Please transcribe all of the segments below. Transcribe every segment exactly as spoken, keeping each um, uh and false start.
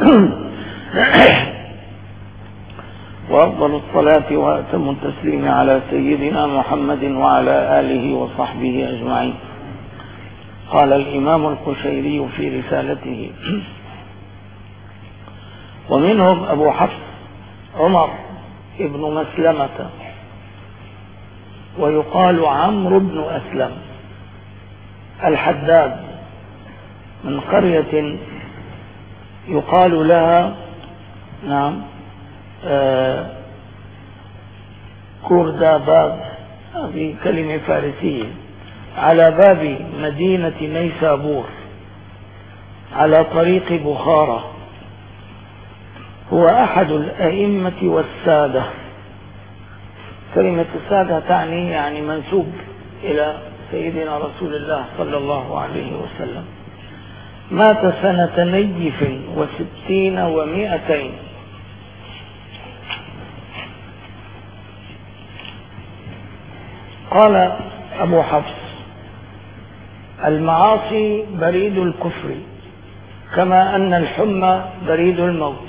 وأفضل الصلاة وأتم التسليم على سيدنا محمد وعلى آله وصحبه أجمعين. قال الإمام القشيري في رسالته: ومنهم أبو حفص عمر ابن مسلمة، ويقال عمرو بن أسلم الحداد، من قرية يقال لها نعم آه كرداباد، هذه كلمة فارسية، على باب مدينة نيسابور على طريق بخارى. هو أحد الأئمة والسادة. كلمة السادة تعني يعني منسوب إلى سيدنا رسول الله صلى الله عليه وسلم. مات سنة نيف وستين ومائتين. قال أبو حفص: المعاصي بريد الكفر، كما أن الحمى بريد الموت.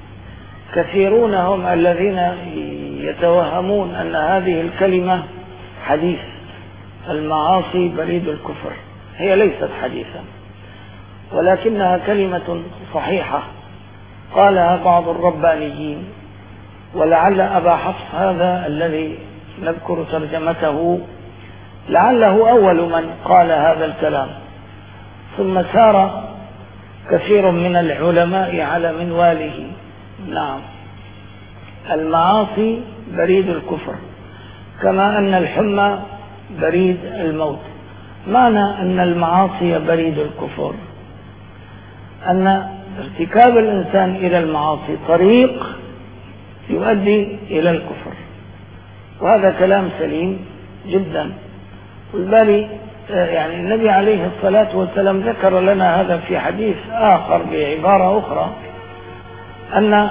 كثيرون هم الذين يتوهمون أن هذه الكلمة حديث. المعاصي بريد الكفر، هي ليست حديثا، ولكنها كلمة صحيحة قالها بعض الربانيين. ولعل أبا حفص هذا الذي نذكر ترجمته لعله أول من قال هذا الكلام، ثم سار كثير من العلماء على منواله. نعم، المعاصي بريد الكفر، كما أن الحمى بريد الموت. معنى أن المعاصي بريد الكفر أن ارتكاب الإنسان إلى المعاصي طريق يؤدي إلى الكفر، وهذا كلام سليم جدا. والبالي يعني النبي عليه الصلاة والسلام ذكر لنا هذا في حديث آخر بعبارة أخرى، أن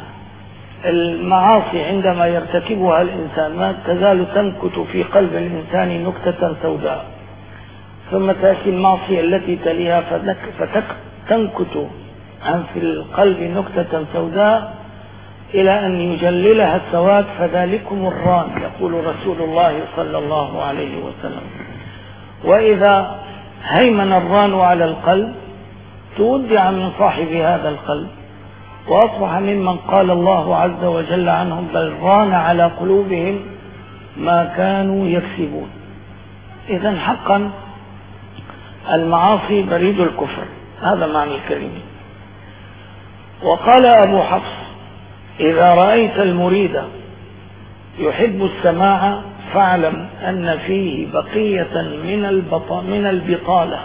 المعاصي عندما يرتكبها الإنسان ما تزال تنكت في قلب الإنسان نكتة سوداء، ثم تأتي المعصية التي تليها فتنكت في القلب نكتة سوداء إلى أن يجللها السواد، فذلكم الران، يقول رسول الله صلى الله عليه وسلم. وإذا هيمن الران على القلب تودع من صاحب هذا القلب، وأصبح ممن قال الله عز وجل عنهم: بل ران على قلوبهم ما كانوا يكسبون. إذن حقا المعاصي بريد الكفر، هذا معنى الكلمة. وقال أبو حفص: إذا رأيت المريد يحب السماع فاعلم أن فيه بقية من من البطالة.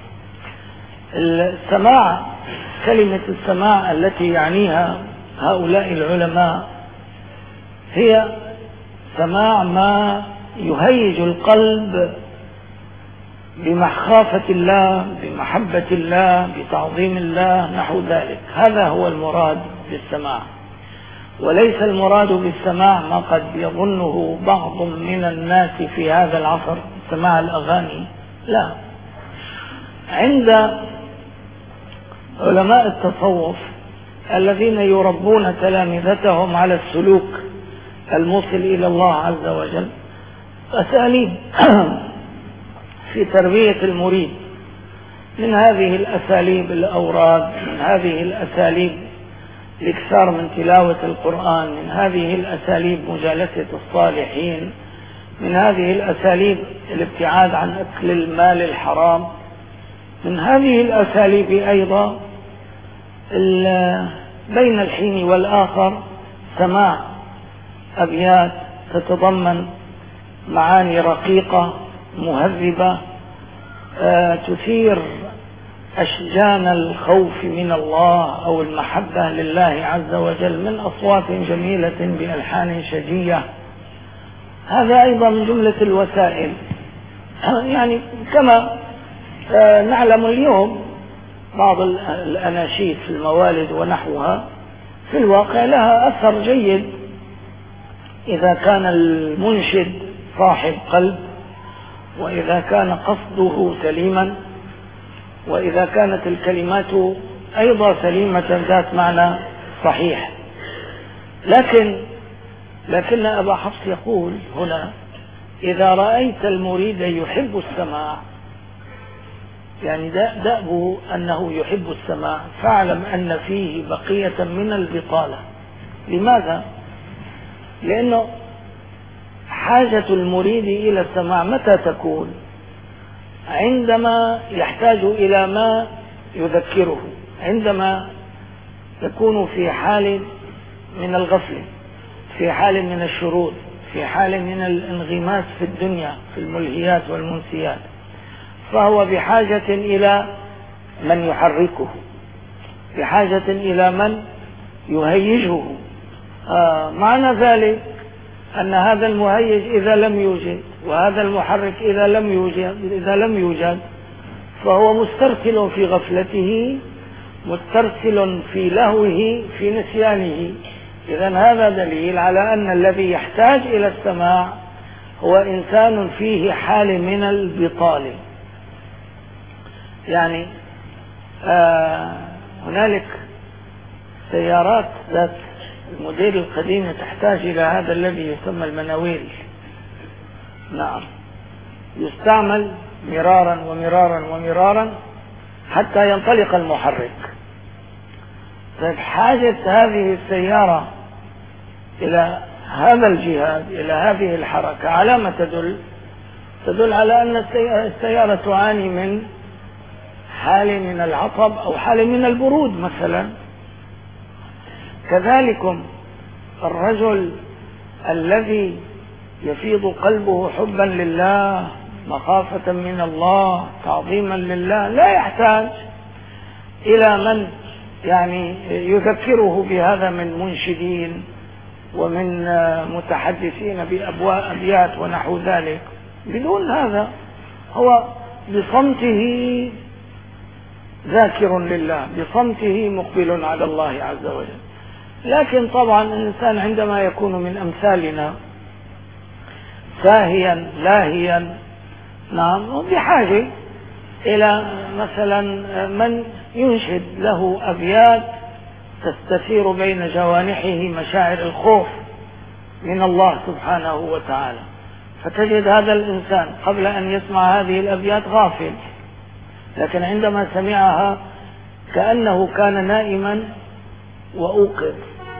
السماع، كلمة السماع التي يعنيها هؤلاء العلماء هي سماع ما يهيج القلب بمخافة الله، بمحبة الله، بتعظيم الله، نحو ذلك. هذا هو المراد بالسماع، وليس المراد بالسماع ما قد يظنه بعض من الناس في هذا العصر، سماع الأغاني. لا، عند علماء التصوف الذين يربون تلامذتهم على السلوك الموصل إلى الله عز وجل أساليب في تربية المريد. من هذه الأساليب الأوراد، من هذه الأساليب الإكثار من تلاوة القرآن، من هذه الأساليب مجالسة الصالحين، من هذه الأساليب الابتعاد عن أكل المال الحرام، من هذه الأساليب أيضا بين الحين والآخر سماع أبيات تتضمن معاني رقيقة مهذبة تثير أشجان الخوف من الله أو المحبة لله عز وجل من أصوات جميلة بألحان شجية. هذا أيضا من جملة الوسائل. يعني كما نعلم اليوم بعض الأناشيد في الموالد ونحوها في الواقع لها أثر جيد إذا كان المنشد صاحب قلب، وإذا كان قصده سليما، وإذا كانت الكلمات أيضا سليمة ذات معنى صحيح. لكن لكن أبا حفص يقول هنا: إذا رأيت المريد يحب السماع، يعني دأبه أنه يحب السماع، فاعلم أن فيه بقية من البطالة. لماذا؟ لأنه حاجة المريد إلى السماع متى تكون؟ عندما يحتاج إلى ما يذكره، عندما يكون في حال من الغفلة، في حال من الشرود، في حال من الانغماس في الدنيا في الملهيات والمنسيات، فهو بحاجة إلى من يحركه، بحاجة إلى من يهيجه. آه معنى ذلك أن هذا المهيج إذا لم يوجد، وهذا المحرك إذا لم يوجد إذا لم يوجد فهو مسترسل في غفلته، مسترسل في لهوه، في نسيانه. إذن هذا دليل على أن الذي يحتاج إلى السماع هو إنسان فيه حال من البطالة. يعني آه هنالك سيارات ذات الموديل القديم تحتاج إلى هذا الذي يسمى المناويل. نعم، يستعمل مرارا ومرارا ومرارا حتى ينطلق المحرك. حاجة هذه السيارة إلى هذا الجهاد، إلى هذه الحركة، على ما تدل؟ تدل على أن السيارة تعاني من حال من العطب أو حال من البرود مثلا. كذلكم الرجل الذي يفيض قلبه حبا لله، مخافة من الله، تعظيما لله، لا يحتاج إلى من يعني يذكره بهذا من منشدين ومن متحدثين بأبيات ونحو ذلك. بدون هذا هو بصمته ذاكر لله، بصمته مقبل على الله عز وجل. لكن طبعا الإنسان عندما يكون من أمثالنا ساهيا لاهيا، نعم، بحاجة إلى مثلا من ينشد له أبيات تستثير بين جوانحه مشاعر الخوف من الله سبحانه وتعالى. فتجد هذا الإنسان قبل أن يسمع هذه الأبيات غافل، لكن عندما سمعها كأنه كان نائما وأوقظ.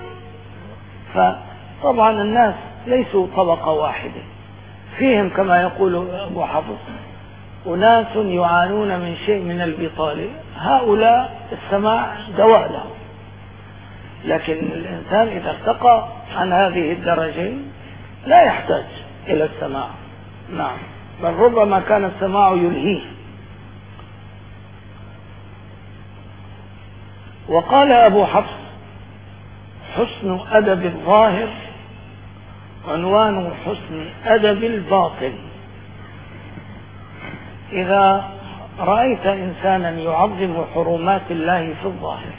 فطبعا الناس ليسوا طبقة واحدة، فيهم كما يقول أبو حفص أناس يعانون من شيء من البطالة، هؤلاء السماع دواء لهم. لكن الإنسان إذا ارتقى عن هذه الدرجة لا يحتاج إلى السماع. نعم، بل ربما كان السماع يلهيه. وقال أبو حفص: حسن أدب الظاهر عنوان حسن أدب الباطن. إذا رأيت إنسانا يعظم حرمات الله في الظاهر،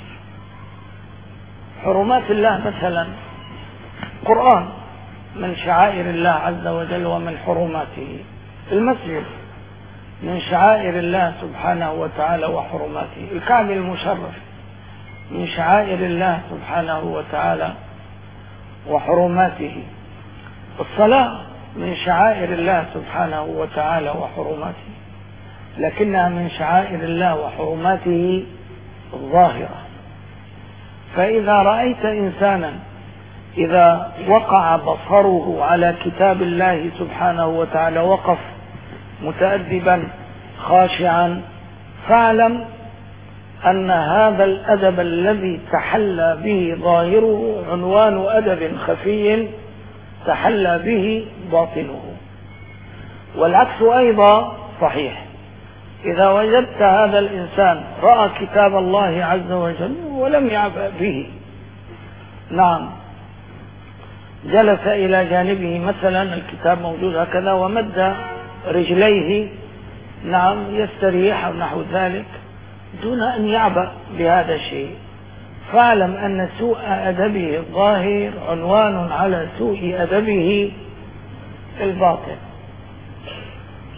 حرمات الله مثلا قرآن من شعائر الله عز وجل ومن حرماته، المسجد من شعائر الله سبحانه وتعالى وحرماته، الكعبة المشرف من شعائر الله سبحانه وتعالى وحرماته، الصلاة من شعائر الله سبحانه وتعالى وحرماته، لكنها من شعائر الله وحرماته الظاهرة. فإذا رأيت إنسانا إذا وقع بصره على كتاب الله سبحانه وتعالى وقف متأدبا خاشعا، فاعلم أن هذا الأدب الذي تحلى به ظاهره عنوان أدب خفي تحلى به باطنه. والعكس أيضا صحيح. إذا وجدت هذا الإنسان رأى كتاب الله عز وجل ولم يعبأ به، نعم، جلس إلى جانبه مثلا الكتاب موجود هكذا ومد رجليه، نعم، يستريح أو نحو ذلك دون أن يعبأ بهذا الشيء، فاعلم أن سوء أدبه الظاهر عنوان على سوء أدبه الباطن.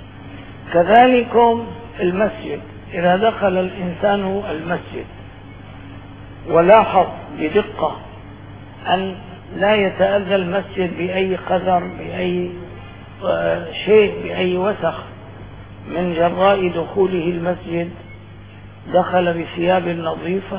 كذلكم المسجد، إذا دخل الإنسان المسجد ولاحظ بدقة أن لا يتأذى المسجد بأي قذر، بأي شيء، بأي وسخ من جراء دخوله المسجد. دخل بثياب نظيفة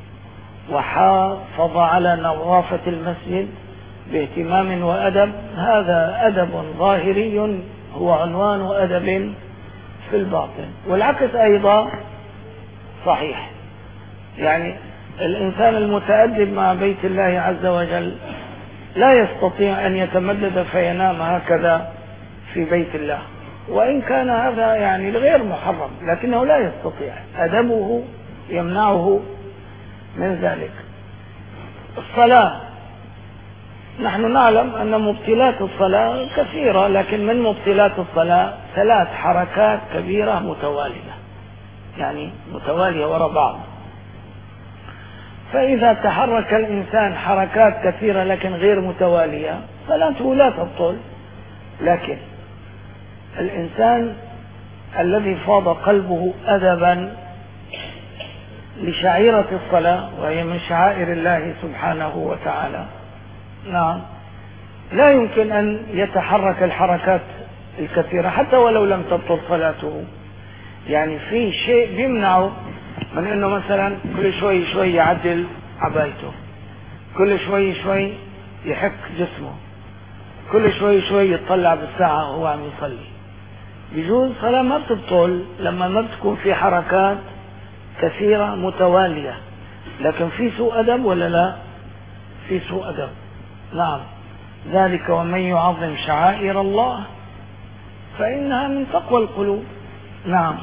وحافظ على نظافة المسجد باهتمام وأدب. هذا أدب ظاهري هو عنوان أدب في الباطن. والعكس أيضا صحيح، يعني الإنسان المتأدب مع بيت الله عز وجل لا يستطيع أن يتمدد فينام هكذا في بيت الله، وإن كان هذا يعني غير محرم، لكنه لا يستطيع، أدبه يمنعه من ذلك. الصلاة، نحن نعلم أن مبطلات الصلاة كثيرة، لكن من مبطلات الصلاة ثلاث حركات كبيرة متوالية، يعني متوالية وراء بعض. فإذا تحرك الإنسان حركات كثيرة لكن غير متوالية صلاته لا تبطل. لكن الإنسان الذي فاض قلبه أدبا لشعيرة الصلاة، وهي من شعائر الله سبحانه وتعالى، نعم، لا يمكن أن يتحرك الحركات الكثيرة حتى ولو لم تبطل صلاته. يعني في شيء بيمنعه من أنه مثلا كل شوي شوي يعدل عبايته، كل شوي شوي يحك جسمه، كل شوي شوي يطلع بالساعة وهو عم يصلي. يجوز صلاة ما بتبطل لما ما بتكون في حركات كثيرة متوالية. لكن في سوء أدب ولا لا؟ في سوء أدب، نعم. ذلك ومن يعظم شعائر الله فإنها من تقوى القلوب، نعم.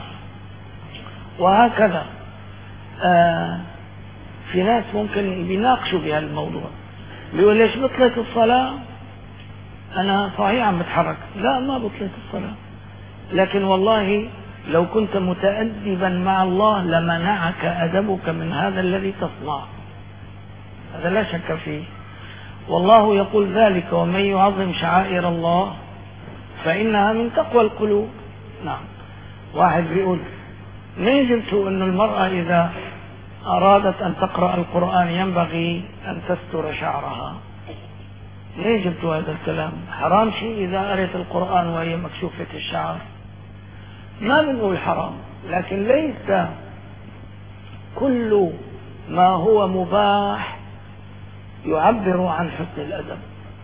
وهكذا آه في ناس ممكن بيناقشوا بهالموضوع، بيقول ليش بطلت الصلاة؟ أنا صحيح عم بتحرك. لا، ما بطلت الصلاة، لكن والله لو كنت متأدبا مع الله لمنعك أدبك من هذا الذي تصنع، هذا لا شك فيه. والله يقول ذلك ومن يعظم شعائر الله فإنها من تقوى القلوب، نعم. واحد بيقول من جبت أن المرأة إذا أرادت أن تقرأ القرآن ينبغي أن تستر شعرها؟ ليه جبت هذا الكلام؟ حرام شيء إذا قرأت القرآن وهي مكشوفة الشعر؟ ما بنقول حرام، لكن ليس كل ما هو مباح يعبر عن حسن الأدب.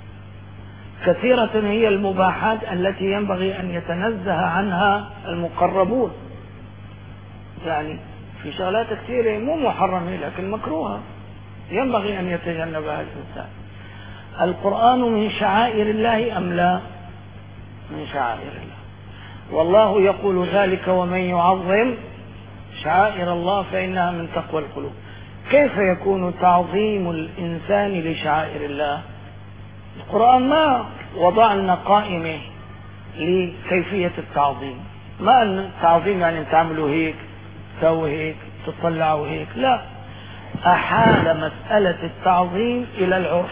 كثيرة هي المباحات التي ينبغي أن يتنزه عنها المقربون. يعني في شغلات كثيرة مو محرمة لكن مكروهة ينبغي أن يتجنبها الإنسان. القرآن من شعائر الله أم لا؟ من شعائر الله. والله يقول ذلك ومن يعظم شعائر الله فإنها من تقوى القلوب. كيف يكون تعظيم الإنسان لشعائر الله؟ القرآن ما وضع لنا قائمة لكيفية التعظيم. ما أن التعظيم يعني تعملوا هيك، تسوي هيك، تطلعوا هيك، لا. أحال مسألة التعظيم إلى العرف.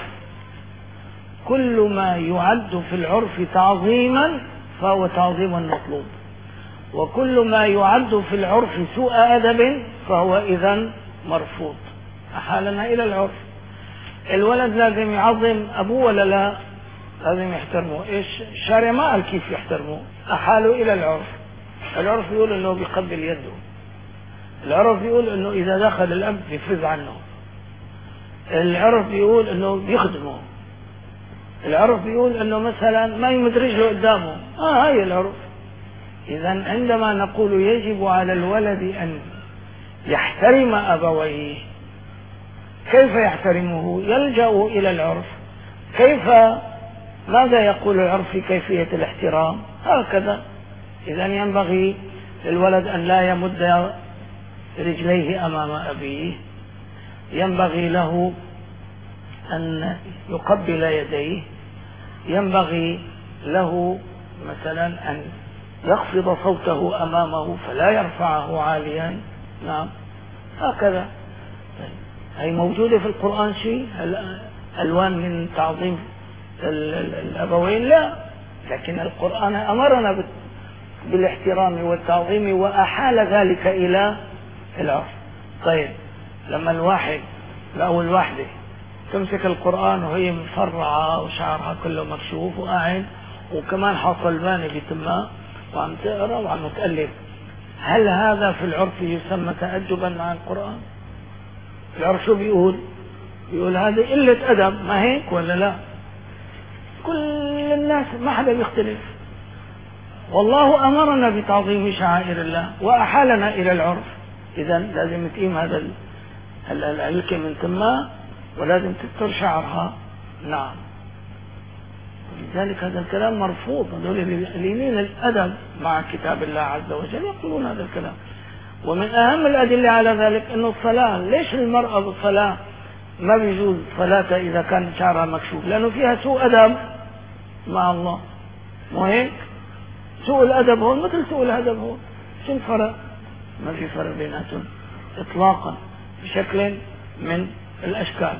كل ما يعد في العرف تعظيما فهو تعظيم مطلوب، وكل ما يعد في العرف سوء أدب فهو إذن مرفوض. أحالنا إلى العرف. الولد لازم يعظم أبوه ولا لا؟ لازم يحترمه. إيش الشارع ما قال كيف يحترمه، أحاله إلى العرف. العرف يقول إنه بيقبل يده، العرف يقول إنه إذا دخل الأب يفز عنه، العرف يقول إنه بيخدمه، العرف يقول إنه مثلا ما يمد رجله قدامه. آه هاي العرف. إذا عندما نقول يجب على الولد أن يحترم أبويه، كيف يحترمه؟ يلجأ إلى العرف. كيف؟ ماذا يقول العرف في كيفية الاحترام؟ هكذا. إذا ينبغي للولد أن لا يمد رجليه أمام أبيه، ينبغي له أن يقبل يديه، ينبغي له مثلا أن يخفض صوته أمامه فلا يرفعه عاليا، نعم، هكذا. هي موجودة في القرآن شيء ألوان من تعظيم الأبوين؟ لا، لكن القرآن أمرنا بالاحترام والتعظيم وأحال ذلك إلى العرف. طيب، لما الواحد الأول واحدة تمسك القرآن وهي مفرعة وشعرها كله مكشوف وقاعد وكمان حاصل باني بتمها وعم تقرأ وعم تقلب. هل هذا في العرف يسمى تأدبا مع القرآن؟ العرف شو بيقول؟ بيقول هذه قلة أدب، ما هيك ولا لا؟ كل الناس ما حدا بيختلف. والله أمرنا بتعظيم شعائر الله وأحالنا إلى العرف، إذا لازم تقيم هذا العلكة من تمها ولازم تستر شعرها. نعم، لذلك هذا الكلام مرفوض. هذول اللي الأدب مع كتاب الله عز وجل يقولون هذا الكلام. ومن أهم الأدلة على ذلك أنه الصلاة، ليش المرأة بالصلاة ما بيجوز صلاتها إذا كان شعرها مكشوف؟ لأنه فيها سوء أدب مع الله، مو هيك؟ سوء الأدب هون مثل سوء الأدب هون، شو الفرق؟ ما في فرق بيناتهم إطلاقا بشكل من الأشكال.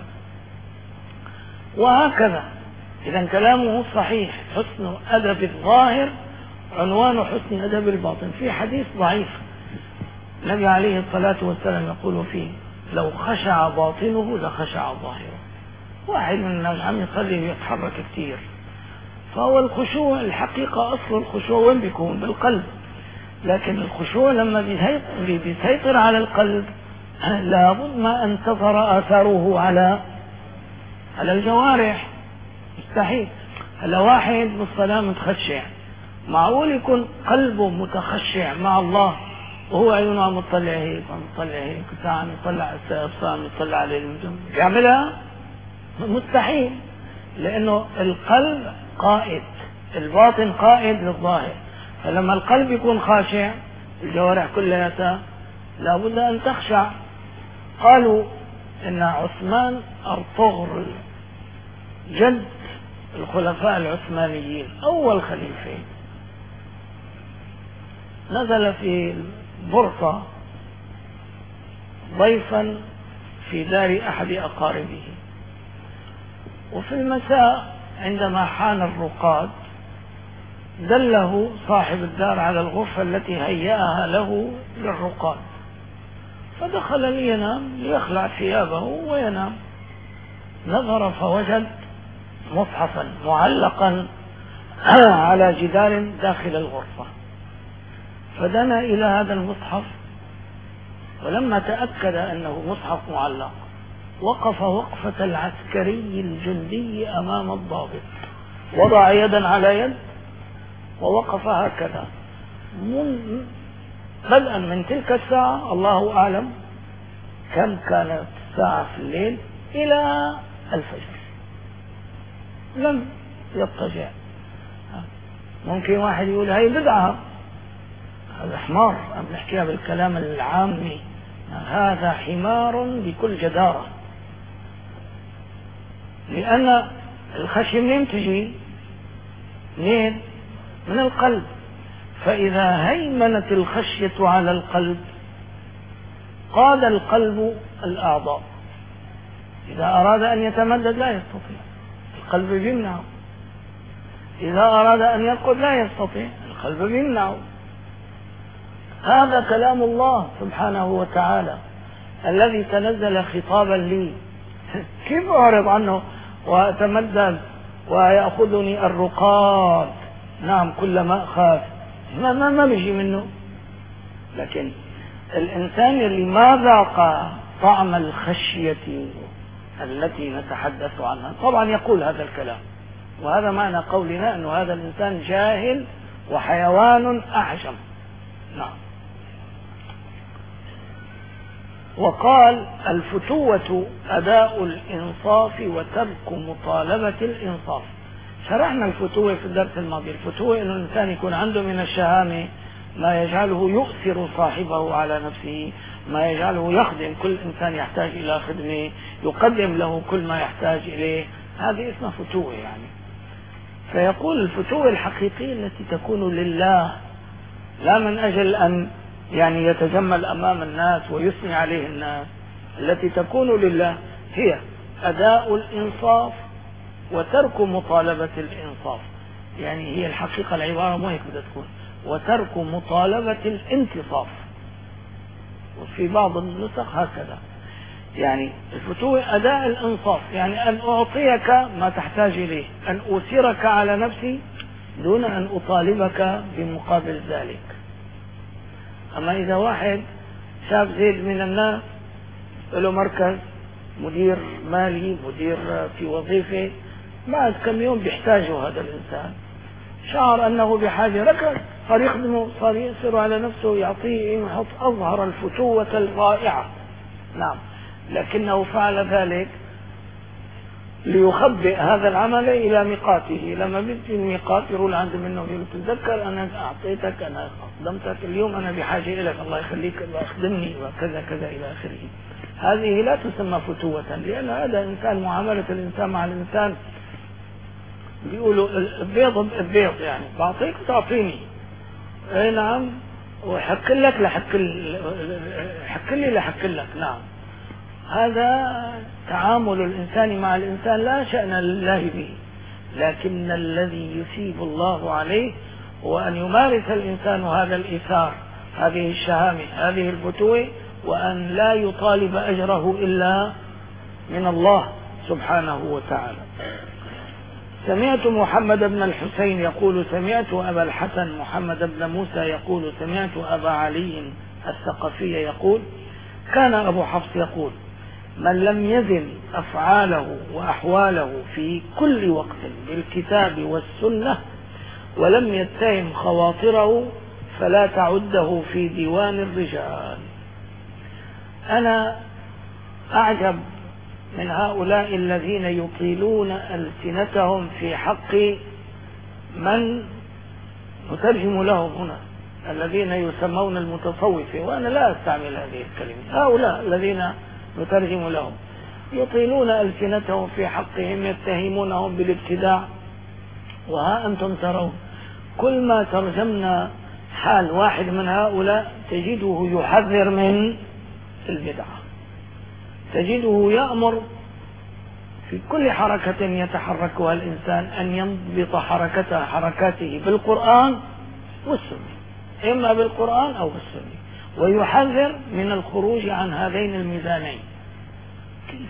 وهكذا إذا كلامه صحيح. حسن أدب الظاهر عنوان حسن أدب الباطن. في حديث ضعيف النبي عليه الصلاة والسلام يقول فيه: لو خشع باطنه لخشع ظاهره. واحد من الناس عم يصلي ويتحرك كثير، فهو الخشوع الحقيقة أصل الخشوع وين بيكون؟ بالقلب. لكن الخشوع لما بيسيطر على القلب لابد ما أن تظهر آثاره على على الجوارح. مستحيل. هلا واحد بالصلاة متخشع، معقول يكون قلبه متخشع مع الله وهو عيونه عم يطلع هيك عم يطلع هيك ساعة عم يطلع على السقف عم يطلع على النجوم؟ بيعملها؟ مستحيل. لأنه القلب قائد، الباطن قائد للظاهر. فلما القلب يكون خاشع الجوارح كلها لابد أن تخشع. قالوا إن عثمان أرطغرل جد الخلفاء العثمانيين أول خليفة نزل في البورصة ضيفا في دار أحد أقاربه، وفي المساء عندما حان الرقاد دله صاحب الدار على الغرفة التي هيأها له للرقاد، فدخل لينام ليخلع ثيابه وينام. نظر فوجد مصحفا معلقا على جدار داخل الغرفة، فدنا إلى هذا المصحف، ولما تأكد أنه مصحف معلق وقف وقفة العسكري الجندي أمام الضابط، وضع يدا على يد ووقف هكذا من بدءا من تلك الساعة. الله أعلم كم كانت الساعة في الليل إلى الفجر لم يضطجع. ممكن واحد يقول هاي بدعة، هذا حمار، عم نحكيها بالكلام العامي، هذا حمار بكل جدارة. لأن الخشية منين تجي؟ منين؟ من القلب. فإذا هيمنت الخشية على القلب قاد القلب الأعضاء. إذا أراد أن يتمدد لا يستطيع، القلب بيمنعه. إذا أراد أن يرقد لا يستطيع، القلب بيمنعه. هذا كلام الله سبحانه وتعالى الذي تنزل خطابا لي. كيف أعرض عنه وأتمدد ويأخذني الرقاد؟ نعم كلما أخاف ما ما ما بيجي منه. لكن الإنسان اللي ما ذاق طعم الخشية التي نتحدث عنها طبعا يقول هذا الكلام، وهذا معنى قولنا أنه هذا الإنسان جاهل وحيوان أعجم. نعم. وقال: الفتوة أداء الإنصاف وترك مطالبة الإنصاف. شرحنا الفتوة في الدرس الماضي. الفتوة أن الإنسان يكون عنده من الشهامة ما يجعله يؤثر صاحبه على نفسه، ما يجعله يخدم كل إنسان يحتاج إلى خدمة، يقدم له كل ما يحتاج إليه. هذه اسمها فتوة يعني. فيقول الفتوة الحقيقية التي تكون لله، لا من أجل أن يعني يتجمل أمام الناس ويثني عليه الناس، التي تكون لله هي أداء الإنصاف وترك مطالبة الإنصاف. يعني هي الحقيقة العبارة مو هيك بدها تكون، وترك مطالبة الانتصاف، وفي بعض النسخ هكذا. يعني الفتوة أداء الإنصاف، يعني أن أعطيك ما تحتاج إليه، أن أثيرك على نفسي دون أن أطالبك بمقابل ذلك. أما إذا واحد شاب زيد من الناس له مركز، مدير مالي، مدير في وظيفة، بعد كم يوم بيحتاجه هذا الإنسان، شعر أنه بحاجة، ركز، صار يخدمه، صار يأثر على نفسه، يعطيه، يحط، أظهر الفتوة الرائعة. نعم، لكنه فعل ذلك ليخبئ هذا العمل إلى ميقاته. لما بيجي الميقات يقول عنده منه، يقول تتذكر أنا أعطيتك، أنا أقدمتك، اليوم أنا بحاجة إليك، الله يخليك، أخدمني وكذا كذا إلى آخره. هذه لا تسمى فتوة، لأن هذا إنسان، معاملة الإنسان مع الإنسان، بيقولوا البيض البيض، يعني بعطيك تعطيني، أي نعم، وحك لك لحك حك لي لحك لك. نعم، هذا تعامل الإنسان مع الإنسان لا شأن لله به، لكن الذي يثيب الله عليه هو أن يمارس الإنسان هذا الإيثار، هذه الشهامة، هذه الفتوة، وأن لا يطالب أجره إلا من الله سبحانه وتعالى. سمعت محمد بن الحسين يقول سمعت أبا الحسن محمد بن موسى يقول سمعت أبا علي الثقفي يقول كان أبو حفص يقول من لم يزن أفعاله وأحواله في كل وقت بالكتاب والسنة ولم يتهم خواطره فلا تعده في ديوان الرجال. أنا أعجب من هؤلاء الذين يطيلون ألسنتهم في حق من نترجم لهم هنا، الذين يسمون المتصوفة، وأنا لا أستعمل هذه الكلمة، هؤلاء الذين نترجم لهم يطيلون ألسنتهم في حقهم، يتهمونهم بالابتداع. وها أنتم ترون كل ما ترجمنا حال واحد من هؤلاء تجده يحذر من البدعة، تجده يأمر في كل حركة يتحركها الإنسان أن ينضبط حركته حركاته بالقرآن والسنة، إما بالقرآن أو بالسنة، ويحذر من الخروج عن هذين الميزانين. كيف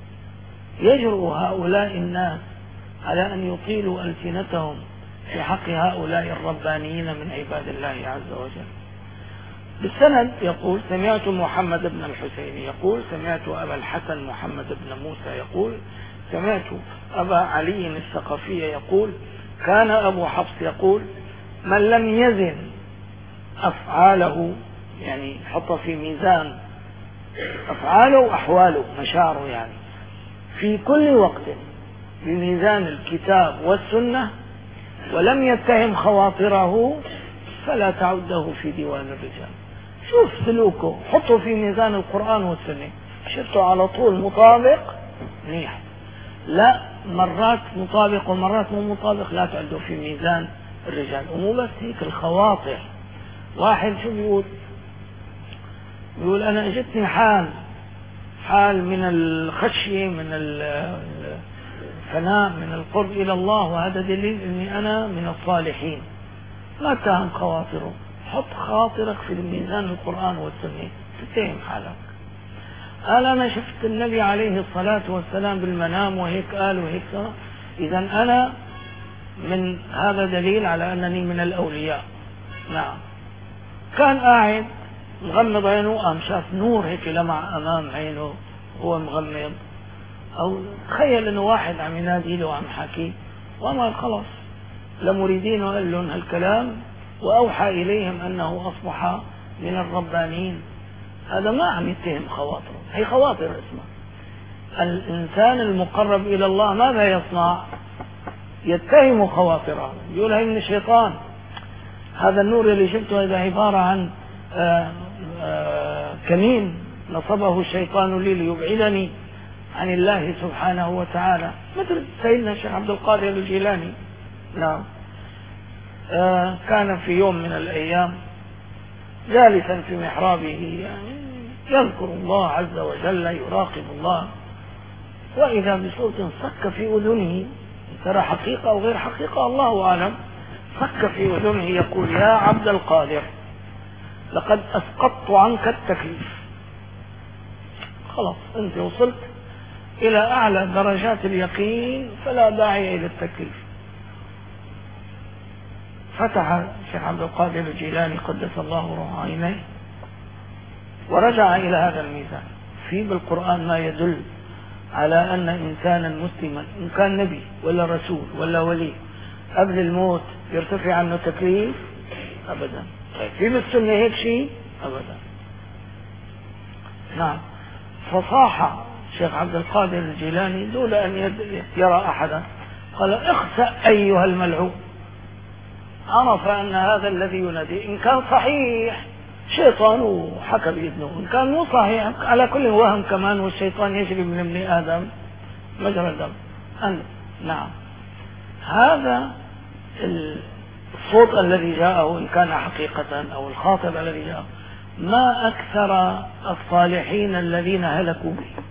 يجرؤ هؤلاء الناس على أن يطيلوا ألسنتهم في حق هؤلاء الربانيين من عباد الله عز وجل؟ بالسند يقول سمعت محمد بن الحسين يقول سمعت أبا الحسن محمد بن موسى يقول سمعت أبا علي الثقفي يقول كان أبو حفص يقول من لم يزن أفعاله، يعني حط في ميزان أفعاله وأحواله، مشاعره، يعني في كل وقت بميزان الكتاب والسنة ولم يتهم خواطره فلا تعده في ديوان الرجال. شوف سلوكه، حطه في ميزان القرآن والسنة، شفته على طول مطابق منيح، لا مرات مطابق ومرات مو مطابق، لا تعده في ميزان الرجال. ومو بس هيك، الخواطر، واحد شو بيقول؟ بيقول أنا اجتني حال حال من الخشية، من الفناء، من القرب إلى الله، وهذا دليل أني أنا من الصالحين. ما اتهم خواطره، حط خاطرك في الميزان القرآن والسنة تتهم حالك. قال أنا شفت النبي عليه الصلاة والسلام بالمنام وهيك قال وهيك صار، إذا أنا من هذا دليل على أنني من الأولياء. نعم، كان قاعد مغمض عينه، قام شاف نور هيك لمع أمام عينه هو مغمض، أو تخيل إنه واحد عم ينادي له وعم حكي، وما خلص لمريدين وقال لهم هالكلام وأوحى إليهم أنه أصبح من الربانيين. هذا ما عم يتهم خواطره، هي خواطر اسمه. الإنسان المقرب إلى الله ماذا يصنع؟ يتهم خواطره، يقول هي من الشيطان، هذا النور اللي شفته هذا عبارة عن آآ آآ كمين نصبه الشيطان لي ليبعدني عن الله سبحانه وتعالى، مثل سيدنا الشيخ عبد القادر الجيلاني. نعم، كان في يوم من الأيام جالسا في محرابه، يعني يذكر الله عز وجل، يراقب الله، وإذا بصوت صك في أذنه، ترى حقيقة أو غير حقيقة الله أعلم، صك في أذنه يقول يا عبد القادر لقد أسقطت عنك التكليف. خلاص أنت وصلت إلى أعلى درجات اليقين فلا داعي إلى التكليف. فتح الشيخ عبد القادر الجيلاني قدس الله روح عينيه ورجع إلى هذا الميزان. في بالقرآن ما يدل على أن إنسانا مسلما إن كان نبي ولا رسول ولا ولي قبل الموت يرتفع عنه تكليف؟ أبدا. في بالسنة هيك شيء؟ أبدا. نعم. فصاح الشيخ عبد القادر الجيلاني دون أن يرى أحدا قال اخسأ أيها الملعون. عرف أن هذا الذي ينادي إن كان صحيح شيطان وحكى بإذنه، إن كان مو صحيح على كل وهم كمان، والشيطان يجري من ابن آدم مجرى الدم. أن نعم هذا الصوت الذي جاءه إن كان حقيقة أو الخاطب الذي جاءه ما أكثر الصالحين الذين هلكوا به،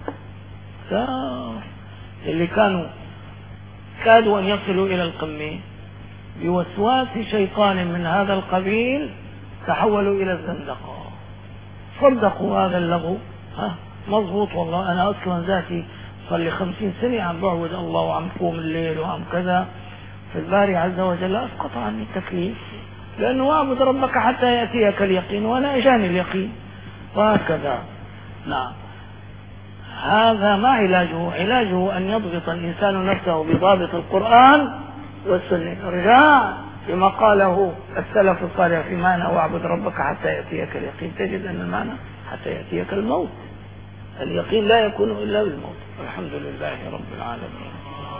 اللي كانوا كادوا أن يصلوا إلى القمة بوسواس شيطان من هذا القبيل تحولوا إلى الزندقة، صدقوا هذا اللغو. ها مضبوط والله أنا أصلا ذاتي صار لي خمسين سنة عم بعبد الله وعم قوم الليل وعم كذا، فالباري عز وجل أسقط عني التكليف لأنه أعبد ربك حتى يأتيك اليقين وأنا إجاني اليقين وهكذا. نعم هذا ما علاجه؟ علاجه أن يضبط الإنسان نفسه بضابط القرآن والسنة. رجاء بما قاله السلف الصالح في معنى واعبد ربك حتى يأتيك اليقين، تجد أن المعنى حتى يأتيك الموت. اليقين لا يكون إلا بالموت. الحمد لله رب العالمين.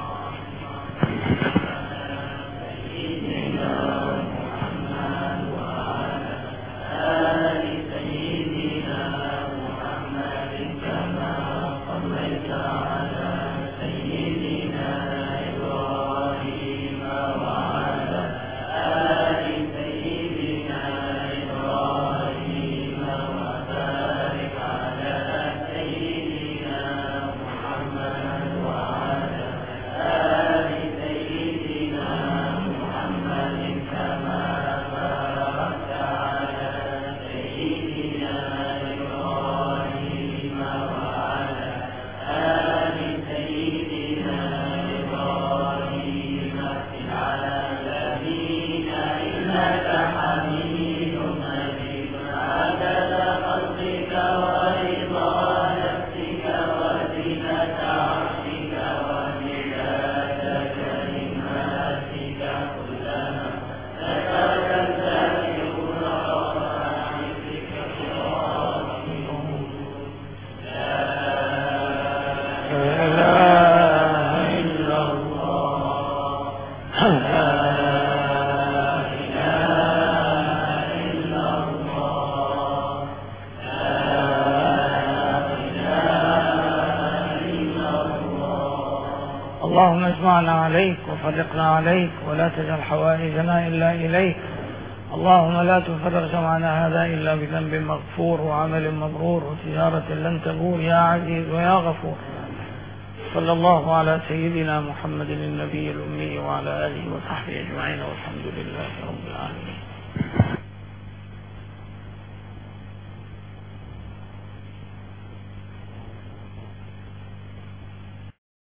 اللهم اجمعنا عليك وفرقنا عليك ولا تجعل حوائجنا إلا إليك. اللهم لا تفرق جمعنا هذا إلا بذنب مغفور وعمل مبرور وتجارة لن تبور يا عزيز ويا غفور. صلى الله على سيدنا محمد النبي الأمي وعلى آله وصحبه أجمعين والحمد لله رب العالمين.